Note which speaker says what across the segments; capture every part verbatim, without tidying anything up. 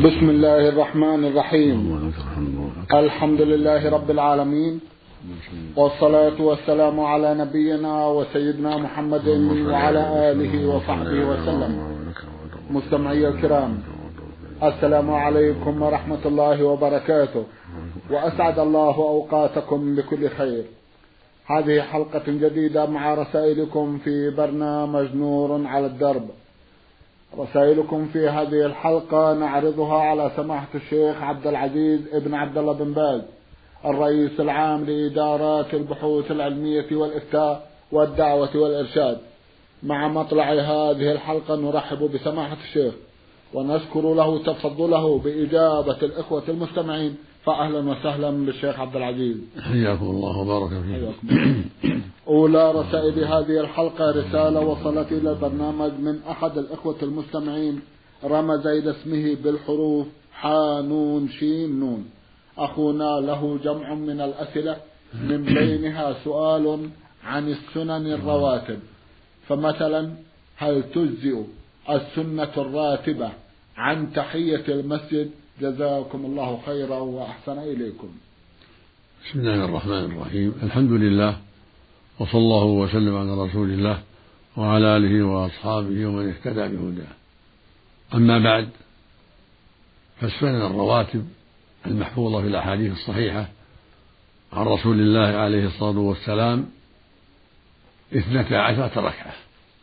Speaker 1: بسم الله الرحمن الرحيم. الحمد لله رب العالمين، والصلاة والسلام على نبينا وسيدنا محمد وعلى آله وصحبه وسلم. مستمعي الكرام، السلام عليكم ورحمة الله وبركاته، وأسعد الله أوقاتكم بكل خير. هذه حلقة جديدة مع رسائلكم في برنامج نور على الدرب. رسائلكم في هذه الحلقة نعرضها على سماحة الشيخ عبد العزيز ابن عبد الله بن باز، الرئيس العام لإدارات البحوث العلمية والإفتاء والدعوة والإرشاد. مع مطلع هذه الحلقة نرحب بسماحة الشيخ ونشكر له تفضله بإجابة الإخوة المستمعين، فأهلا وسهلا بالشيخ عبد العزيز.
Speaker 2: حياكم الله وبارك فيكم.
Speaker 1: أولى رسائل هذه الحلقة رسالة وصلت إلى البرنامج من أحد الإخوة المستمعين، رمز إلى اسمه بالحروف حانون شين نون. أخونا له جمع من الأسئلة، من بينها سؤال عن السنن الرواتب، فمثلا هل تجزئ السنة الراتبة عن تحية المسجد؟ جزاكم الله خيرا وأحسن إليكم.
Speaker 2: بسم الله الرحمن الرحيم. الحمد لله، وصلى الله وسلم على رسول الله وعلى آله وأصحابه ومن اهتدى بهداه. أما بعد، فالسنن الرواتب المحفوظة في الأحاديث الصحيحة عن رسول الله عليه الصلاة والسلام اثنتا عشرة ركعة: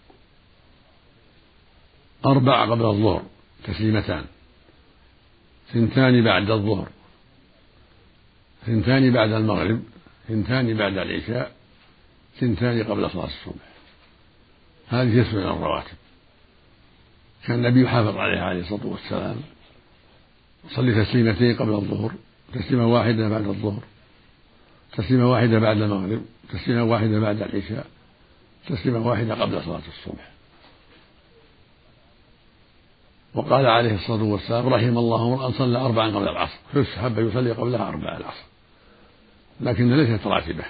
Speaker 2: أربع قبل الظهر تسليمتان، ثنتان بعد الظهر، ثنتان بعد المغرب، ثنتان بعد العشاء، ثنتان قبل صلاة الصبح. هذه السنن الرواتب. كان النبي يحافظ عليها عليه الصلاة والسلام، يصلي تسليمتين قبل الظهر، تسليمة واحدة بعد الظهر، تسليمة واحدة بعد المغرب، تسليمة واحدة بعد العشاء، تسليمة واحدة قبل صلاة الصبح. وقال عليه الصلاة والسلام: رحم الله امرأ صلى أربعا قبل العصر، فيستحب يصلي قبلها أربع العصر، لكن ليست راتبة.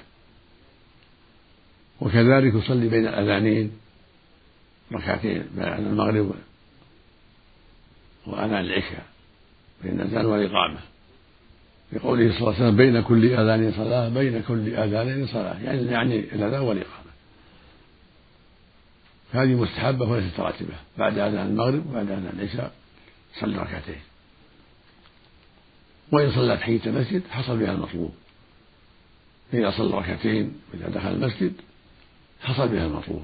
Speaker 2: وكذلك يصلي بين الأذانين ركعتين، بين المغرب وأذان العشاء، بين الأذان والإقامة، لقوله صلى الله عليه وسلم: بين كل أذان صلاة، بين كل أذانين صلاة، يعني يعني الأذان والإقامة. هذه مستحبة وليست راتبة. بعد أذان المغرب وبعد أذان العشاء صلى ركعتين، وإن صلى تحية المسجد حصل بها المطلوب. إذا صلى ركعتين وإذا دخل المسجد حصل بها المطلوب.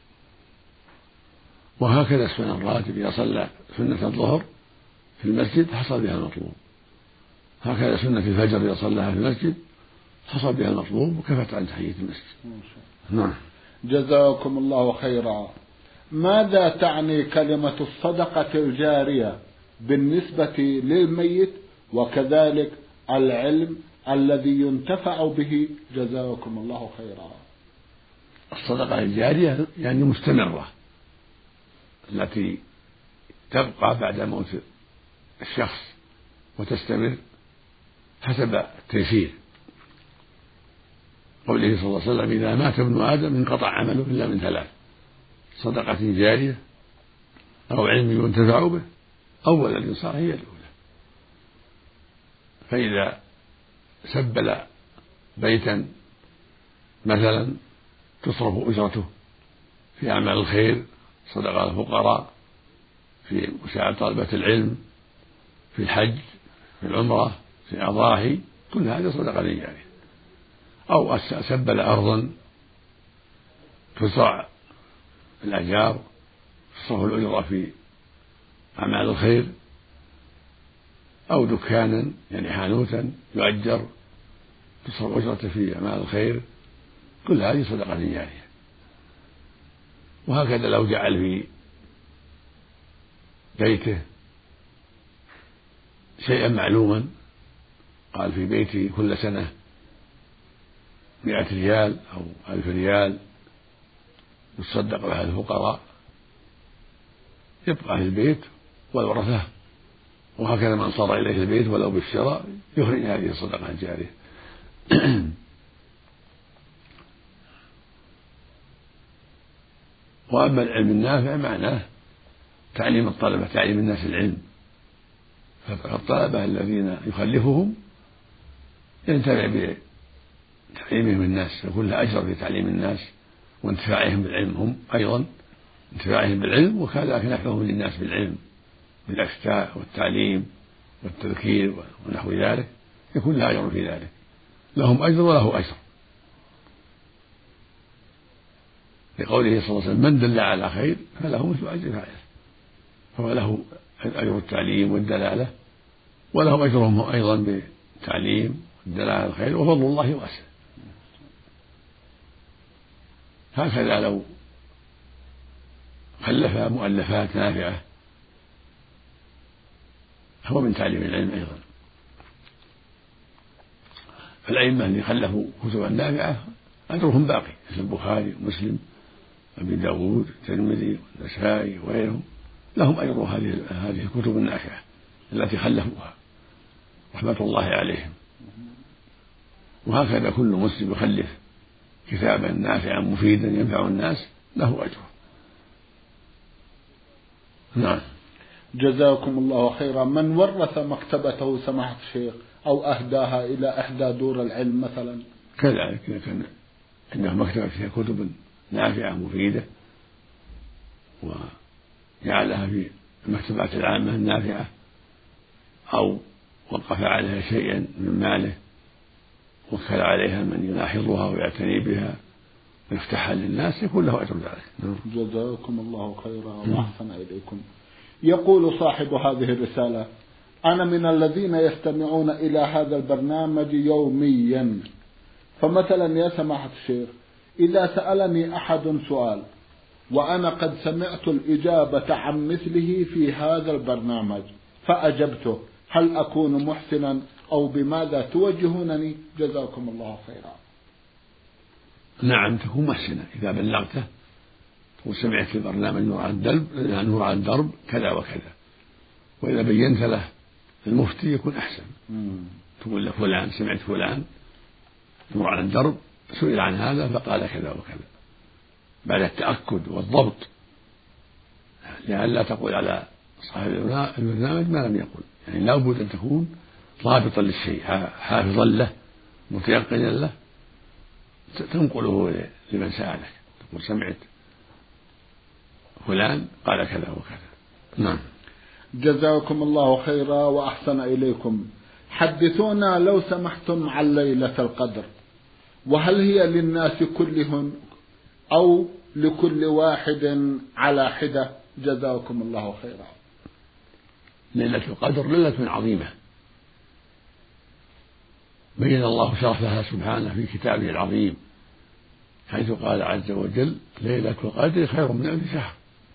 Speaker 2: وهكذا السنن الراتب، إذا صلى سنة الظهر في المسجد حصل بها المطلوب. هكذا سنة الفجر إذا صلىها في المسجد حصل بها المطلوب وكفت عن تحية المسجد. نعم.
Speaker 1: جزاكم الله خيرا. ماذا تعني كلمة الصدقة الجارية بالنسبة للميت، وكذلك العلم الذي ينتفع به؟ جزاكم الله خيرا.
Speaker 2: الصدقة الجارية يعني مستمرة، التي تبقى بعد موت الشخص وتستمر حسب التيسير. قوله صلى الله عليه وسلم: إذا مات ابن آدم انقطع عمله إلا من ثلاث: صدقة جارية، أو علم ينتفع به، أو ولد صالح يدعو له. فإذا سبل بيتا مثلا تصرف أجرته في أعمال الخير، صدقة الفقراء، في مساعدة طلبة العلم، في الحج، في العمرة، في الأضاحي، كل هذا صدقة جارية. أو سبل أرضا تزرع الأشجار، تصرف الأجرة في أعمال الخير، أو دكانا يعني حانوتا يؤجر تصرف أجرته في أعمال الخير، كل هذه صدقة جارية. وهكذا لو جعل في بيته شيئا معلوما، قال في بيتي كل سنة مئة ريال أو ألف ريال يتصدق بها الفقراء، يبقى في البيت والورثة. وهكذا من صار إليه البيت ولو بالشراء يخرج هذه الصدقة الجارية. وأما العلم النافع معناه تعليم الطلبة، تعليم الناس العلم، فالطلبة الذين يخلفهم ينتفع بتعليمهم الناس، يكون له أجر في تعليم الناس وانتفاعهم بالعلم هم أيضا، انتفاعهم بالعلم وكذلك نفعهم للناس بالعلم بالإفتاء والتعليم والتذكير ونحو ذلك، يكون له أجر في ذلك، لهم أجر وله أجر، لقوله صلى الله عليه وسلم من دل على خير فله مثل أجر فاعله، فهو له أجر التعليم والدلالة ولهم أجرهم أيضا بالتعليم والدلالة على الخير، وفضل الله واسع. هكذا لو خلف مؤلفات نافعة هو من تعليم العلم أيضا. فالأئمة اللي خلفوا كتبا نافعة أجرهم باقي، مثل البخاري ومسلم أبي داود الترمذي والنسائي وغيرهم، لهم أجر هذه هذه الكتب النافعة التي خلفوها رحمة الله عليهم. وهكذا كل مسلم يخلف كتابا نافعا مفيدا ينفع الناس له أجر. نعم.
Speaker 1: جزاكم الله خيرا. من ورث مكتبته سماحة الشيخ أو أهداها إلى إحدى دور العلم مثلا؟
Speaker 2: كذلك إذا كان عنده مكتبة فيها كتب نافعة مفيدة وجعلها في المكتبات العامة النافعة أو وقف عليها شيئا من ماله وكل عليها من يلاحظها ويعتني بها ويفتحها للناس يكون له أجر ذلك.
Speaker 1: جزاكم الله خيرا وأحسن إليكم. يقول صاحب هذه الرسالة: أنا من الذين يستمعون إلى هذا البرنامج يوميا، فمثلا يا سماحة الشيخ إذا سألني أحد سؤال وأنا قد سمعت الإجابة عن مثله في هذا البرنامج فأجبته، هل أكون محسنا أو بماذا توجهونني؟ جزاكم الله خيرا.
Speaker 2: نعم تكون محسنا إذا بلغته وسمعت في البرنامج نور على الدرب نور على الدرب كذا وكذا، وإذا بينت له المفتي يكون أحسن. تقول له فلان سمعت فلان نور على الدرب سئل عن هذا فقال كذا وكذا، بعد التأكد والضبط، لئلا تقول على صاحب البرنامج ما لم يقل، يعني لا بد أن تكون ضابطا للشيء حافظا له متيقنا له، تنقله لمن سألك تقول سمعت فلان قال كذا وكذا. نعم.
Speaker 1: جزاكم الله خيرا وأحسن إليكم. حدثونا لو سمحتم عن ليلة القدر، وهل هي للناس كلهم أو لكل واحد على حدة؟ جزاكم الله خيرا.
Speaker 2: ليلة القدر ليلة عظيمة بين الله شرفها سبحانه في كتابه العظيم، حيث قال عز وجل: ليلة القدر خير من ألف شهر.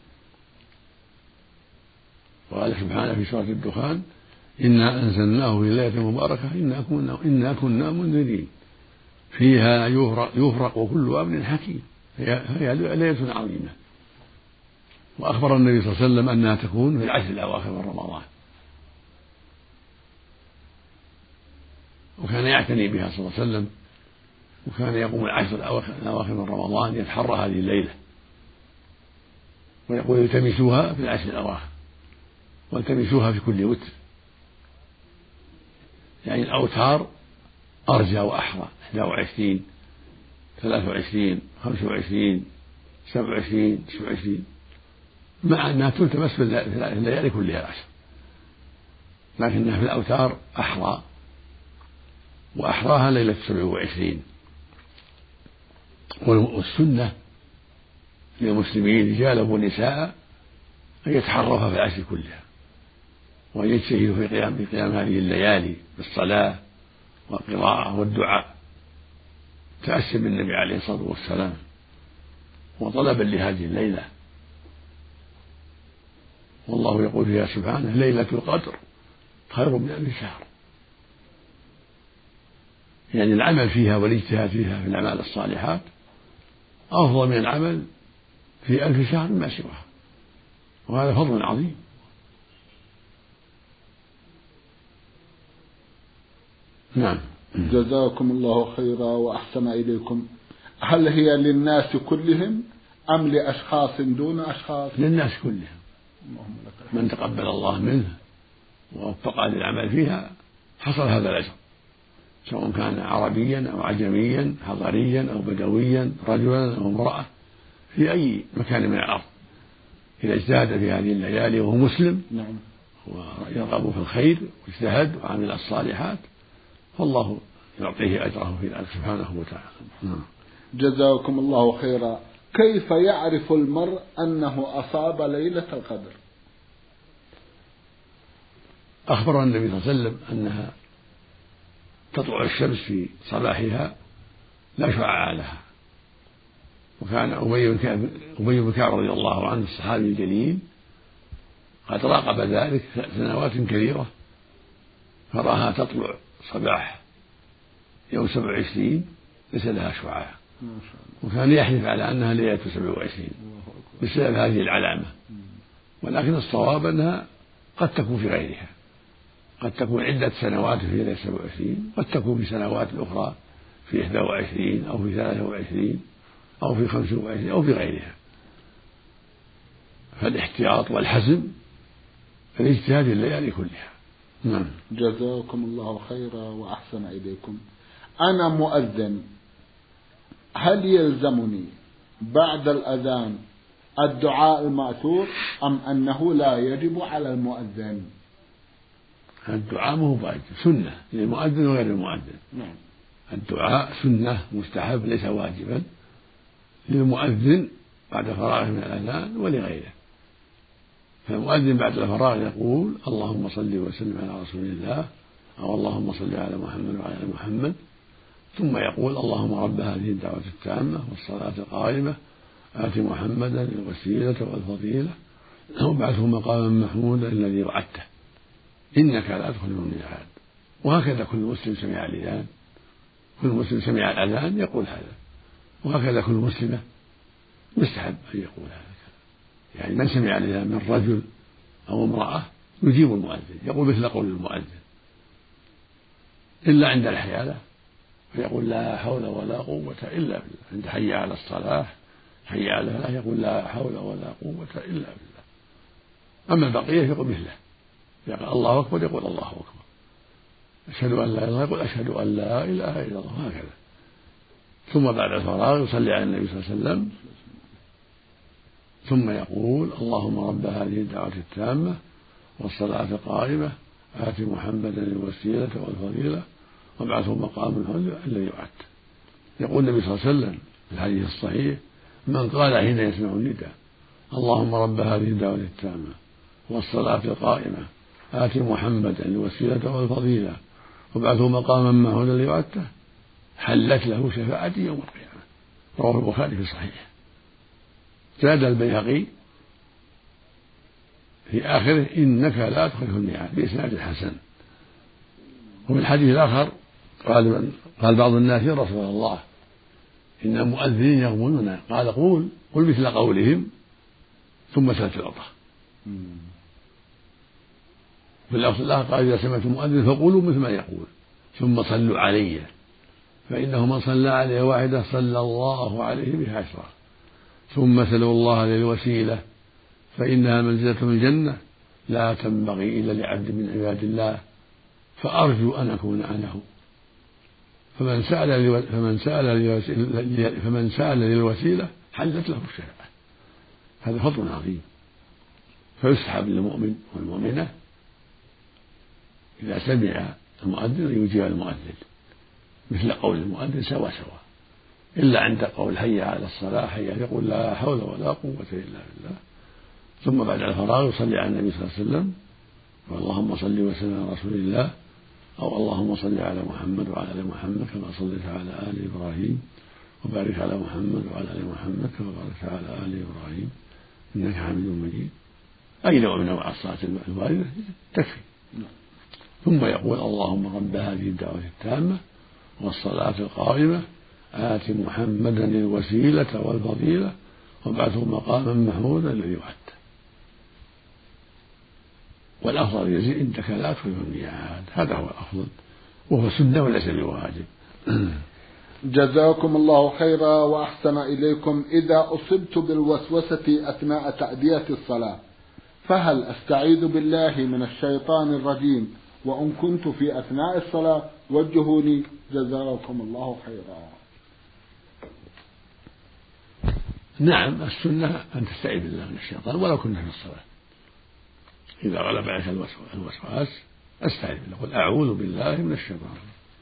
Speaker 2: وقال سبحانه في سورة الدخان: إنا أنزلناه في ليلة مباركة إنا كنا, إنا كنا منذرين فيها يفرق, يفرق كل أمر حكيم. هي ليلة عظيمة. وأخبر النبي صلى الله عليه وسلم أنها تكون في العشر الأواخر من رمضان، وكان يعتني بها صلى الله عليه وسلم، وكان يقوم العشر الأواخر من رمضان يتحرى هذه الليلة ويقول: التمسوها في العشر الأواخر والتمسوها في كل وتر، يعني الأوتار أرجى وأحرى، إحدى وعشرين ثلاث وعشرين خمس وعشرين سبع وعشرين تسع وعشرين، مع أنها تلتمس في الليالي كلها العشر، لكنها في الأوتار أحرى، وأحراها ليلة سبع وعشرين. والسنة للمسلمين رجالا ونساء أن يتحرفوا في العشر كلها وأن يجتهدوا في قيام في قيام هذه الليالي بالصلاة والقراءة والدعاء تأسيا بالنبي عليه الصلاة والسلام وطلبا لهذه الليلة. والله يقول فيها سبحانه: ليلة القدر خير من ألف شهر، يعني العمل فيها والاجتهاد فيها في الأعمال الصالحات أفضل من العمل في ألف شهر ما سواها، وهذا فضل عظيم. نعم.
Speaker 1: جزاكم الله خيرا وأحسن إليكم. هل هي للناس كلهم أم لأشخاص دون أشخاص؟
Speaker 2: للناس كلهم، من تقبل الله منه ووفق للعمل فيها حصل هذا الأجر، سواء كان عربيا أو عجميا، حضريا أو بدويا، رجلا أو امرأة، في أي مكان من الأرض، إذا اجتهد في هذه الليالي وهو مسلم
Speaker 1: نعم
Speaker 2: ويرغب في الخير واجتهد وعمل الصالحات فالله يعطيه أجره في ذلك سبحانه وتعالى.
Speaker 1: جزاكم الله خيرا. كيف يعرف المرء أنه أصاب ليلة القدر؟
Speaker 2: أخبر النبي صلى الله عليه وسلم أنها تطلع الشمس في صباحها لا شعاع لها، وكان أبي بن كعب رضي الله عنه الصحابي الجليل قد راقب ذلك سنوات كثيرة فرآها تطلع صباح يوم سبع وعشرين ليس لها شعاع، وكان يحلف على أنها ليلة سبع وعشرين بسبب هذه العلامة، ولكن الصواب أنها قد تكون في غيرها، قد تكون عدة سنوات في ليلة سبع وعشرين، قد تكون في سنوات أخرى في إحدى وعشرين أو في ثلاثة وعشرين أو في خمسة وعشرين أو في غيرها. فالاحتياط والحزم في الاجتهاد الليالي كلها. نعم.
Speaker 1: جزاكم الله خيرا وأحسن إليكم. أنا مؤذن، هل يلزمني بعد الأذان الدعاء المأثور أم أنه لا يجب على المؤذن؟
Speaker 2: الدعاء مو واجب، سنة للمؤذن وغير المؤذن.
Speaker 1: نعم.
Speaker 2: الدعاء سنة مستحب ليس واجبا للمؤذن بعد فراغه من الأذان ولغيره. فالمؤذن بعد الفراغ يقول اللهم صل وسلم على رسول الله، أو اللهم صل على محمد وعلى آل محمد، ثم يقول اللهم رب هذه الدعوة التامة والصلاة القائمة آت محمدا الوسيلة والفضيلة وابعثه مقاما محمودا الذي وعدته إنك لا تخلف الميعاد. وهكذا كل مسلم سمع الأذان، كل مسلم سمع الأذان يقول هذا، وهكذا كل مسلمة يستحب أن يقول هذا. يعني من سمع الأذان من رجل أو امرأة يجيب المؤذن، يقول مثل قول المؤذن، إلا عند الحيالة فيقول لا حول ولا قوة إلا بالله. عند حي على الصلاة حي على الفلاح يقول لا حول ولا قوة إلا بالله. أما البقية يقول مثله، يقول الله أكبر يقول الله أكبر، أشهد أن لا إله إلا الله يقول أشهد أن لا إله إلا الله، هكذا. ثم بعد الفراغ يصلي على النبي صلى الله عليه وسلم، ثم يقول اللهم رب هذه الدعوة التامة والصلاة القائمة آت محمدا الوسيلة والفضيلة وابعثه مقام محمود الذي وعدته. يقول النبي صلى الله عليه وسلم في الحديث الصحيح من قال حين يسمع النداء اللهم رب هذه الدعوة التامة والصلاة القائمة آت محمدا الوسيلة والفضيلة وابعثه مقاما محمودا الذي وعدته حلت له شفاعتي يوم القيامة. رواه البخاري في صحيحه. زاد البيهقي في آخره إنك لا تخلف الميعاد بإسناد حسن. وفي الحديث الآخر قال قال بعض الناس يا رسول الله إن المؤذنين يغموننا، قال قول قل مثل قولهم ثم سل تعطى. في اللفظ الآخر قال إذا سمعتم المؤذن فقولوا مثل ما يقول ثم صلوا علي فإنه من صلى عليه واحدة صلى الله عليه بها عشرة، ثم سلوا الله للوسيلة فإنها منزلة من الجنة لا تنبغي إلا لعبد من عباد الله فأرجو أن أكون أنا هو. فمن سأل فمن سأل فمن سأل للوسيلة حلت له الشفاعة. هذا فضل عظيم. فيسحب للمؤمن والمؤمنة إذا سمع المؤذن أن يجيب المؤذن مثل قول المؤذن سوا سوا، إلا عند قول حي على الصلاة حي يقول لا حول ولا قوة إلا بالله. ثم بعد الفراغ يصلي على النبي صلى الله عليه وسلم اللهم صل وسلم على رسول الله، أو اللهم صل على محمد وعلى آل محمد كما صليت على آل إبراهيم وبارك على محمد وعلى آل محمد كما باركت على آل إبراهيم إنك حميد مجيد. أي نوع من أنواع الصلاة الواردة تكفي. ثم يقول اللهم رب هذه الدعوة التامة والصلاة القائمة آت محمدا الوسيلة والفضيلة وابعثه مقاما محمودا الذي وعدته. والأفضل يزيد إنك لا تخلف الميعاد، هذا هو الأفضل وهو سنة وليس بواجب.
Speaker 1: جزاكم الله خيرا وأحسن إليكم. إذا أصبت بالوسوسة أثناء تأدية الصلاة فهل أستعيذ بالله من الشيطان الرجيم وإن كنت في أثناء الصلاة؟ وجهوني جزاكم الله خيرا.
Speaker 2: نعم، السنة أن تستعيذ بالله من الشيطان ولو كنا في الصلاة. إذا غلب عليك الوسواس استعذ بالله، قل أعوذ بالله من الشيطان.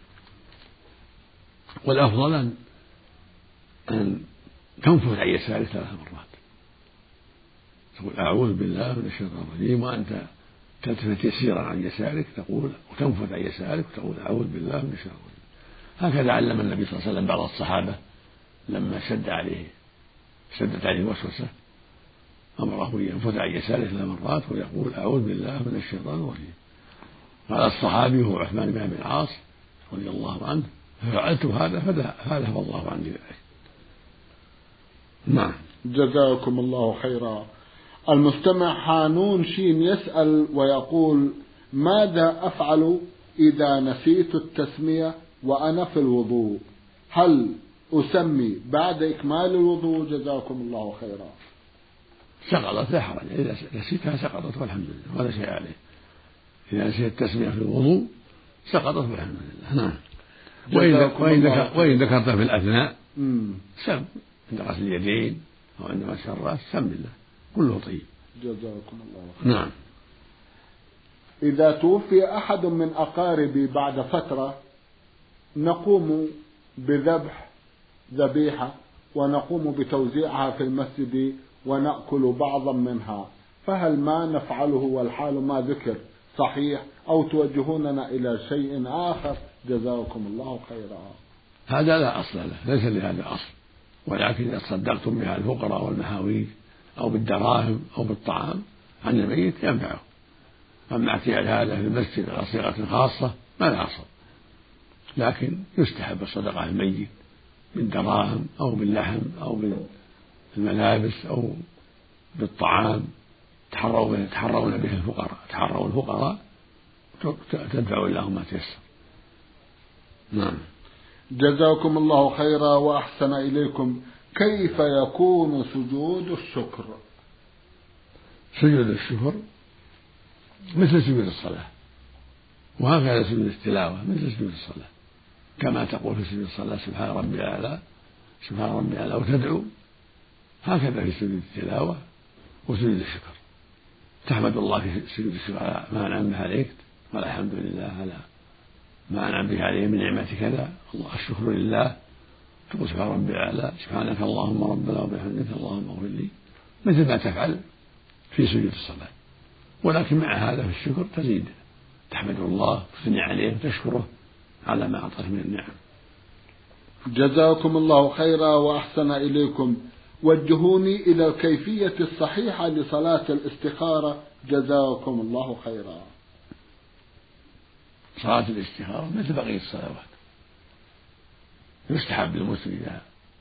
Speaker 2: والأفضل أن أن تنفث عن يسارك ثلاث مرات، تقول أعوذ بالله من الشيطان الرجيم، وأنت تلتفت يسيرا عن يسارك تقول وتنفث عن يسارك وتقول أعوذ بالله من الشيطان الرجيم. هكذا علم النبي صلى الله عليه وسلم بعض الصحابة لما شد عليه شدت عليه الوسوسة أمره ينفث عن يساره ثلاث مرات ويقول أعوذ بالله من الشيطان الرجيم. قال الصحابي هو عثمان بن أبي العاص رضي الله عنه: ففعلت هذا فذهب الله عني ذلك. نعم.
Speaker 1: جزاكم الله خيرا. المستمع حانون شين يسأل ويقول: ماذا أفعل إذا نسيت التسمية وأنا في الوضوء؟ هل أسمي بعد إكمال الوضوء؟ جزاكم الله خيرا.
Speaker 2: سقطت لا حرج، إذا نسيتها سقطت والحمد لله ولا شيء عليه. إذا نسيت التسمية في الوضوء سقطت والحمد لله. نعم. وإن ذكرتها في الأثناء سم عند غسل اليدين أو عند مسح الرأس سم الله كله طيب.
Speaker 1: جزاكم الله خيرا.
Speaker 2: نعم.
Speaker 1: إذا توفي أحد من أقاربي بعد فترة نقوم بذبح ذبيحة ونقوم بتوزيعها في المسجد ونأكل بعضا منها، فهل ما نفعله والحال ما ذكر صحيح أو توجهوننا إلى شيء آخر؟ جزاكم الله خيرا.
Speaker 2: هذا لا أصل له، ليس لهذا أصل، ولكن إذا تصدقتم بها الفقراء والمحاويج أو بالدراهم أو بالطعام عن الميت ينفعه. أما اعتياد هذا في المسجد على صيغة خاصة ما لا أصل، لكن يستحب الصدقة على الميت بالدراهم أو باللحم أو بالملابس أو بالطعام تحرون تحرون به الفقراء تحروا الفقراء تدفعوا لهم ما تيسر. نعم.
Speaker 1: جزاكم الله خيرا وأحسن إليكم. كيف يكون سجود الشكر؟
Speaker 2: سجود الشكر مثل سجود الصلاة، وهكذا سجود التلاوة مثل سجود الصلاة، كما تقول في سجود الصلاة سبحان ربي الأعلى سبحان ربي الأعلى وتدعو، هكذا في سجود التلاوة وسجود الشكر تحمد الله في سجود الشكر على ما أنعم به عليك، والحمد لله على ما أنعم به عليه من نعمة كذا، الله الشكر لله، تقول سبحان ربي الأعلى سبحانك اللهم ربنا وبحمدك اللهم اغفر لي، مثل ما تفعل في سجود الصلاة. ولكن مع هذا في الشكر تزيد تحمد الله وتثني عليه وتشكره على ما أعطاك من النعم.
Speaker 1: جزاكم الله خيرا وأحسن إليكم. وجهوني إلى الكيفية الصحيحة لصلاة الاستخارة جزاكم الله خيرا.
Speaker 2: صلاة الاستخارة مثل بقية الصلوات، يستحب للمسلم إذا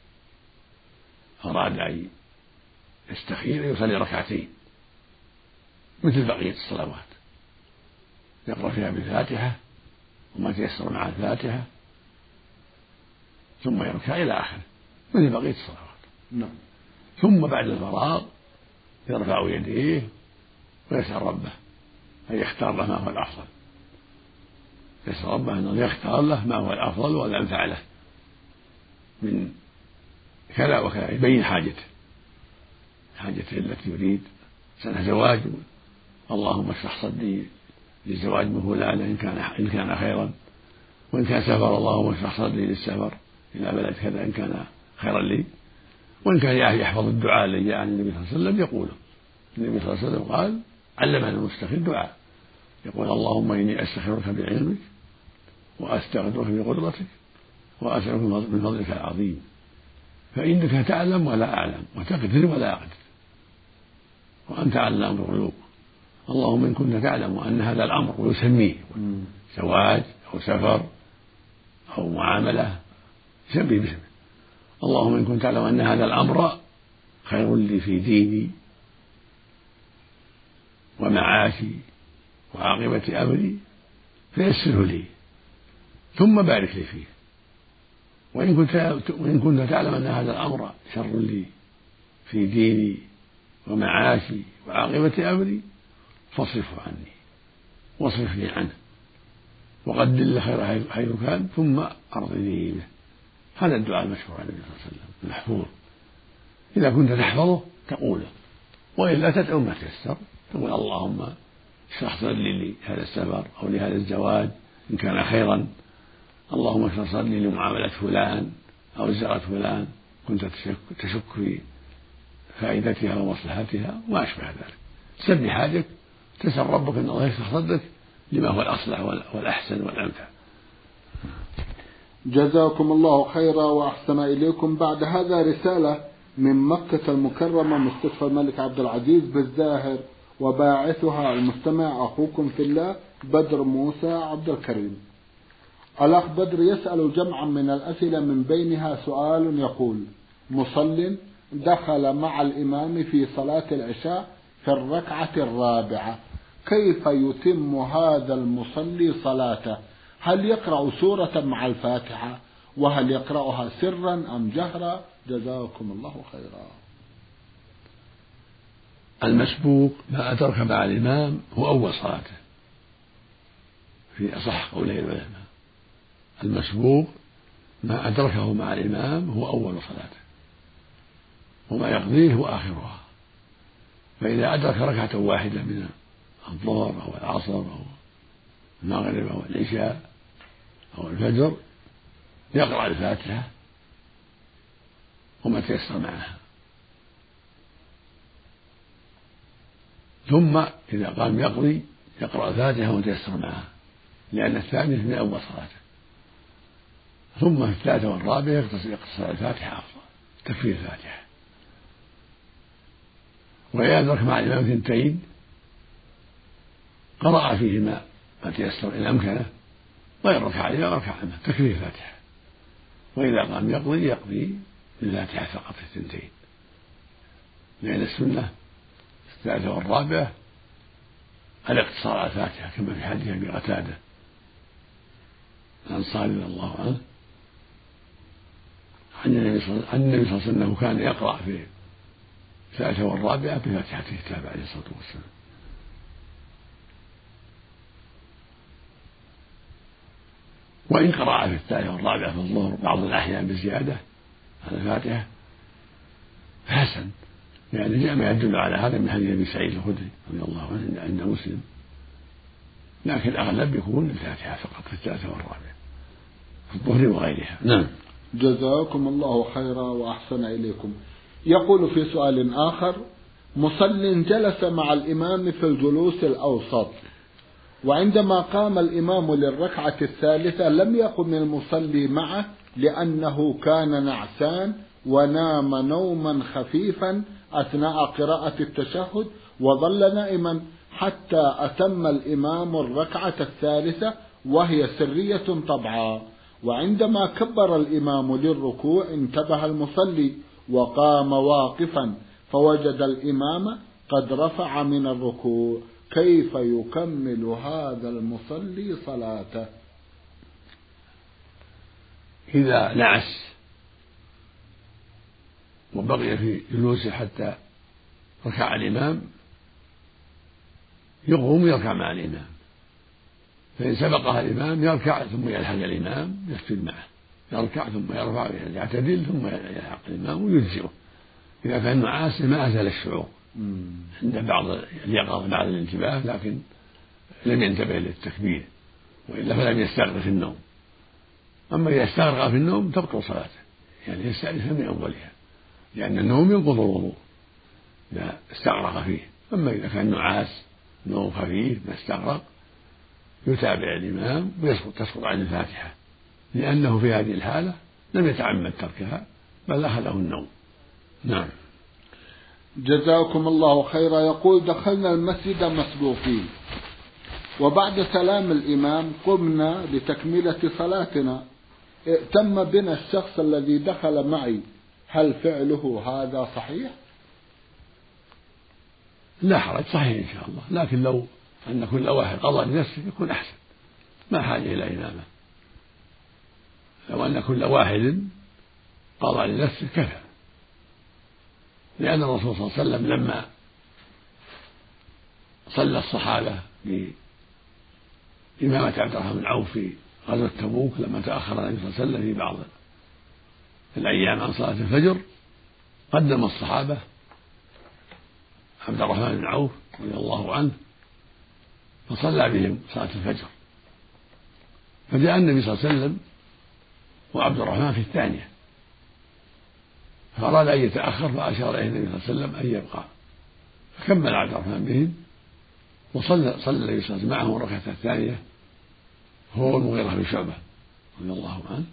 Speaker 2: أراد أن يستخير يصلي ركعتين مثل بقية الصلوات، يقرأ فيها بالفاتحة وما تيسر مع الفاتحة ثم يركع إلى آخره مثل بقية الصلوات.
Speaker 1: نعم.
Speaker 2: ثم بعد الفراغ يرفع يديه ويسأل ربه أن يختار له ما هو الأفضل، يسأل ربه أنه يختار له ما هو الأفضل والأنفع له من كذا وكذا، يبين حاجته حاجته التي يريد، سنة زواج اللهم اشرح صدري للزواج من فلان إن كان إن كان خيرا، وإن كان سفر اللهم اشرح صدري للسفر إلى بلد كذا إن كان خيرا لي، وإن كان يحفظ الدعاء الذي جاء عن النبي صلى الله عليه وسلم يقوله. النبي صلى الله عليه وسلم قال علمنا المستخير دعاء يقول اللهم إني أستخيرك بعلمك وأستغفرك بقدرتك وأسألك من فضلك العظيم فإنك تعلم ولا أعلم وتقدر ولا أقدر وأنت علام الغيوب، اللهم إن كنت تعلم أن هذا الأمر ويسميه زواج أو سفر أو معاملة سمي باسمه، اللهم إن كنت تعلم أن هذا الأمر خير لي في ديني ومعاشي وعاقبة أمري فيسره لي ثم بارك لي فيه، وإن كنت وإن كنت تعلم أن هذا الأمر شر لي في ديني ومعاشي وعاقبة أمري فاصرفه عني واصرفني عنه وقدر لي خير حيث كان ثم أرضني به. هذا الدعاء المشهور عن النبي صلى الله عليه وسلم المحفوظ، إذا كنت تحفظه تقوله، وإلا تدعو ما تيسر، تقول اللهم اشرح صدري لهذا السفر أو لهذا الزواج إن كان خيرا، اللهم اشرح صدري لمعاملة فلان أو زيارة فلان كنت تشك في فائدتها ومصلحتها وما أشبه ذلك. سبح حاجك، تسأل ربك أن الله يشرح صدرك لما هو الأصلح والأحسن والأنفع.
Speaker 1: جزاكم الله خيرا وأحسن إليكم. بعد هذا رسالة من مكة المكرمة مستشفى الملك عبد العزيز بالزاهر، وباعثها المستمع أخوكم في الله بدر موسى عبد الكريم. الأخ بدر يسأل جمعا من الأسئلة، من بينها سؤال يقول: مصل دخل مع الإمام في صلاة العشاء في الركعة الرابعة، كيف يتم هذا المصلي صلاته؟ هل يقرأ سورة مع الفاتحة؟ وهل يقرأها سرا أم جهرا؟ جزاكم الله خيرا.
Speaker 2: المسبوق ما أدرك مع الإمام هو أول صلاته في أصح قولي العلماء، المسبوق ما أدركه مع الإمام هو أول صلاته، وما يقضيه هو آخرها. فإذا أدرك ركعة واحدة من الظهر أو العصر أو المغرب أو العشاء أو الفجر يقرأ الفاتحة وما تيسر معها، ثم إذا قام يقضي يقرأ الفاتحة وما تيسر معها، لأن الثانية من أول صلاته. ثم في الثالثة والرابعة يقتصر الفاتحة أفضل، تكفي الفاتحة. وإذا أدرك مع الإمام اثنتين قرأ فيهما ما تيسر إن أمكنه، غير ركعة إلى ركعة عنه، تكفيه الفاتحة. وإذا قام يقضي يقضي بالفاتحة فقط في الثنتين، لأن السنة الثالثة والرابعة الاقتصار على الفاتحة، كما في حديث أبي قتادة الأنصاري رضي الله عنه عن النبي صلى الله عليه وسلم أنه كان يقرأ في الثالثة والرابعة بفاتحة الكتاب عليه الصلاة والسلام. وإن قرأ في الثالثة والرابعة في الظهر بعض الأحيان بزيادة على الفاتحة فحسن، يعني جاء ما يدل على هذا من حديث أبي سعيد الخدري رضي الله عنه عند مسلم، لكن الأغلب يكون الفاتحة فقط في الثالثة والرابعة في الظهر وغيرها. نعم.
Speaker 1: جزاكم الله خيرا وأحسن إليكم. يقول في سؤال آخر: مصل جلس مع الإمام في الجلوس الأوسط، وعندما قام الإمام للركعة الثالثة لم يقم المصلي معه لأنه كان نعسان ونام نوما خفيفا أثناء قراءة التشهد، وظل نائما حتى أتم الإمام الركعة الثالثة وهي سرية طبعا. وعندما كبر الإمام للركوع انتبه المصلي وقام واقفا، فوجد الإمام قد رفع من الركوع، كيف يكمل هذا المصلي صلاته؟
Speaker 2: إذا نعس وبقي في جلوسه حتى ركع الإمام يقوم يركع مع الإمام، فإن سبقها الإمام يركع ثم يلحق الإمام يسجد معه، يركع ثم يرفع يعتدل ثم يلحق الإمام ويجزئه. إذا كان نعاس ما أزال الشعور عند بعض اليقظة بعد الانتباه، لكن لم ينتبه للتكبير، وإلا فلم يستغرق في النوم. أما إذا استغرق في النوم تبطل صلاته، يعني يستأنف من أولها، لأن النوم ينقض الوضوء إذا استغرق فيه. أما إذا كان نعاس نوم خفيف ما استغرق يتابع الإمام ويسقط تسقط عن الفاتحة، لأنه في هذه الحالة لم يتعمد تركها بل أخذه النوم. نعم.
Speaker 1: جزاكم الله خيرا. يقول: دخلنا المسجد مسبوقين، وبعد سلام الإمام قمنا لتكملة صلاتنا، ائتم بنا الشخص الذي دخل معي، هل فعله هذا صحيح؟
Speaker 2: لا حرج، صحيح إن شاء الله، لكن لو أن كل واحد قضى لنفسه يكون أحسن، ما حاجة إلى إمامة. لو أن كل واحد قضى لنفسه كفى، لأن الرسول صلى الله عليه وسلم لما صلى الصحابة بإمامة عبد الرحمن بن عوف في غزوة تبوك لما تأخر النبي صلى الله عليه وسلم في بعض الأيام عن صلاة الفجر، قدم الصحابة عبد الرحمن بن عوف رضي الله عنه فصلى بهم صلاة الفجر، فجاء النبي صلى الله عليه وسلم وعبد الرحمن في الثانية، فأراد أن يتأخر فأشار إليه النبي صلى الله عليه وسلم أن يبقى، فكمل عبد الرحمن بهم وصلى صلى النبي صلى الله عليه وسلم معهم الركعة الثانية هو المغيرة بن شعبة رضي الله عنه.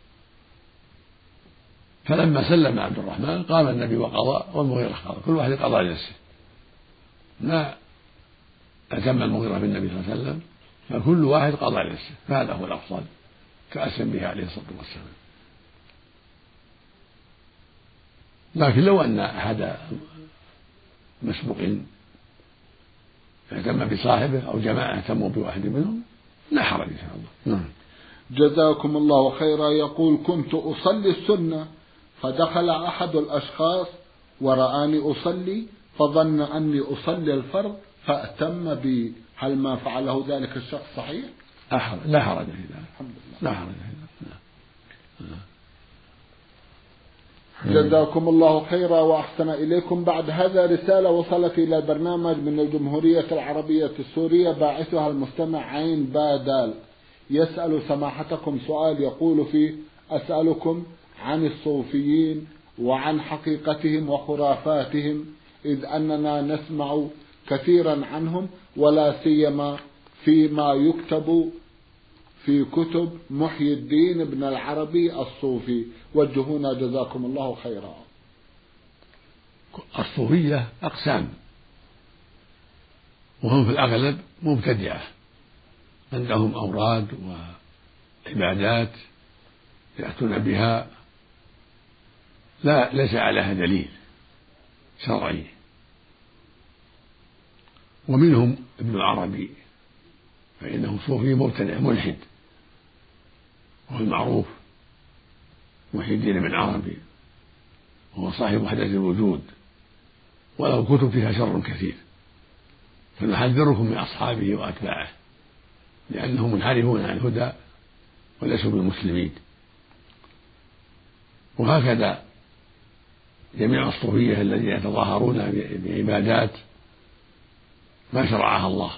Speaker 2: فلما سلم عبد الرحمن قام النبي وقضى والمغيرة قضى، كل واحد قضى لنفسه، ما أتم المغيرة بالنبي صلى الله عليه وسلم، فكل واحد قضى لنفسه، فهذا هو الأفضل كأسلم به عليه الصلاة والسلام. لكن لو أن أحد مسبوقين اهتم بصاحبه أو جماعة اهتموا بواحد منهم لا حرج إن شاء الله. نعم.
Speaker 1: جزاكم الله خيرا. يقول: كنت أصلي السنة فدخل أحد الأشخاص ورآني أصلي فظن أني أصلي الفرض فأتم بي، هل ما فعله ذلك الشخص صحيح؟
Speaker 2: لا حرج في ذلك.
Speaker 1: الحمد لله.
Speaker 2: لا حرج في ذلك.
Speaker 1: جزاكم الله خيرا وأحسن إليكم. بعد هذا رسالة وصلت إلى البرنامج من الجمهورية العربية السورية، باعثها المستمع عين بادال، يسأل سماحتكم سؤال يقول فيه: أسألكم عن الصوفيين وعن حقيقتهم وخرافاتهم، إذ أننا نسمع كثيرا عنهم ولا سيما فيما يكتب في كتب محي الدين ابن العربي الصوفي، وجهونا جزاكم الله خيرا.
Speaker 2: الصوفية أقسام، وهم في الأغلب مبتدعة، عندهم أوراد وعبادات يأتون بها لا ليس عليها دليل شرعي، ومنهم ابن العربي فإنه صوفي مبتدع ملحد، وهو المعروف محي الدين بن عربي، وهو صاحب وحدة الوجود، وله كتب فيها شر كثير، فنحذركم من أصحابه وأتباعه لأنهم منحرفون عن الهدى وليسوا بالمسلمين. وهكذا جميع الصوفية الذين يتظاهرون بعبادات ما شرعها الله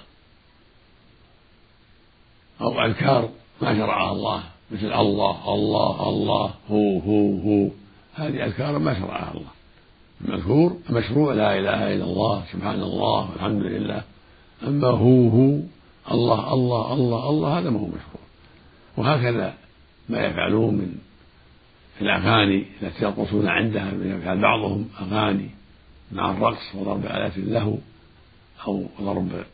Speaker 2: أو أذكار ما شرعها الله، مثل الله الله الله هو هو هو، هذه أذكار ما شرعها الله. المذكور المشروع لا إله إلا الله سبحان الله والحمد لله، أما هو هو الله الله الله الله هذا ما هو مشروع. وهكذا ما يفعلون من الأغاني التي يرقصون عندها، يفعل بعضهم أغاني مع الرقص وضرب آلات اللهو أو ضرب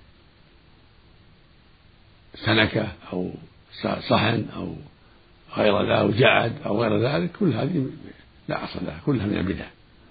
Speaker 2: سنكة أو صحن أو غير ذلك أو جعد أو غير ذلك، كل هذه لا أصل لها، كلها من البدع.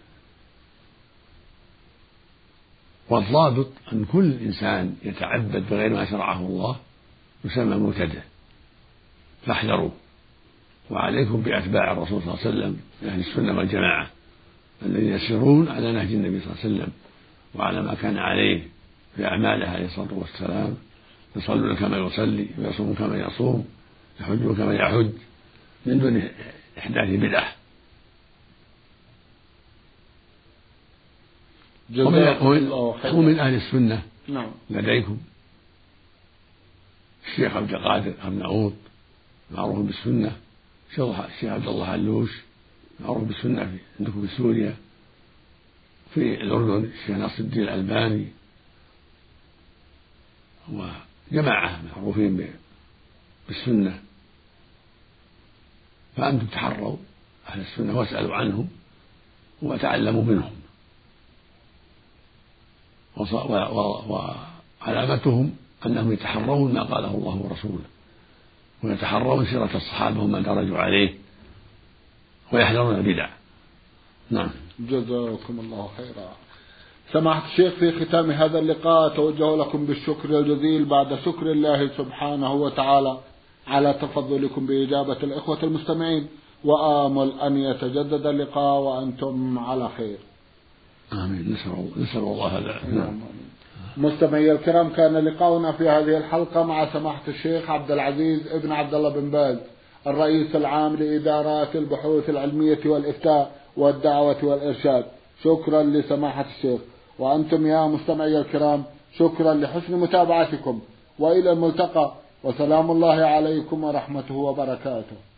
Speaker 2: والضابط أن كل إنسان يتعبد بغير ما شرعه الله يسمى مبتدع، فاحذروا، وعليكم بأتباع الرسول صلى الله عليه وسلم من أهل السنة والجماعة الذين يسيرون على نهج النبي صلى الله عليه وسلم وعلى ما كان عليه في أعماله عليه الصلاة والسلام، يصلون كما يصلي ويصومون كما يصوم يحجون كما يحج من دون إحداث بدعة. ومن, ومن أهل السنة
Speaker 1: نعم.
Speaker 2: لديكم الشيخ عبد القادر أرناؤوط معروف بالسنة، الشيخ عبد الله علوش معروف بالسنة في عندكم في سوريا، في الأردن الشيخ ناصر الدين الألباني، وجماعة معروفين بالسنة. فأنتم تحروا أهل السنة واسألوا عنهم وتعلموا منهم، وعلامتهم أنهم يتحرون ما قاله الله ورسوله، ويتحرون سيرة الصحابة وما درجوا عليه، ويحذرون البدع. نعم.
Speaker 1: جزاكم الله خيرا. سماحة الشيخ، في ختام هذا اللقاء أتوجه لكم بالشكر الجزيل بعد شكر الله سبحانه وتعالى على تفضلكم بإجابة الإخوة المستمعين، وآمل أن يتجدد اللقاء وأنتم على خير.
Speaker 2: آمين. نسأل الله هذا.
Speaker 1: نعم. مستمعي الكرام، كان لقاؤنا في هذه الحلقة مع سماحة الشيخ عبد العزيز ابن عبد الله بن باز، الرئيس العام لإدارات البحوث العلمية والإفتاء والدعوة والإرشاد. شكرا لسماحة الشيخ. وأنتم يا مستمعي الكرام شكرا لحسن متابعتكم، وإلى الملتقى، وسلام الله عليكم ورحمته وبركاته.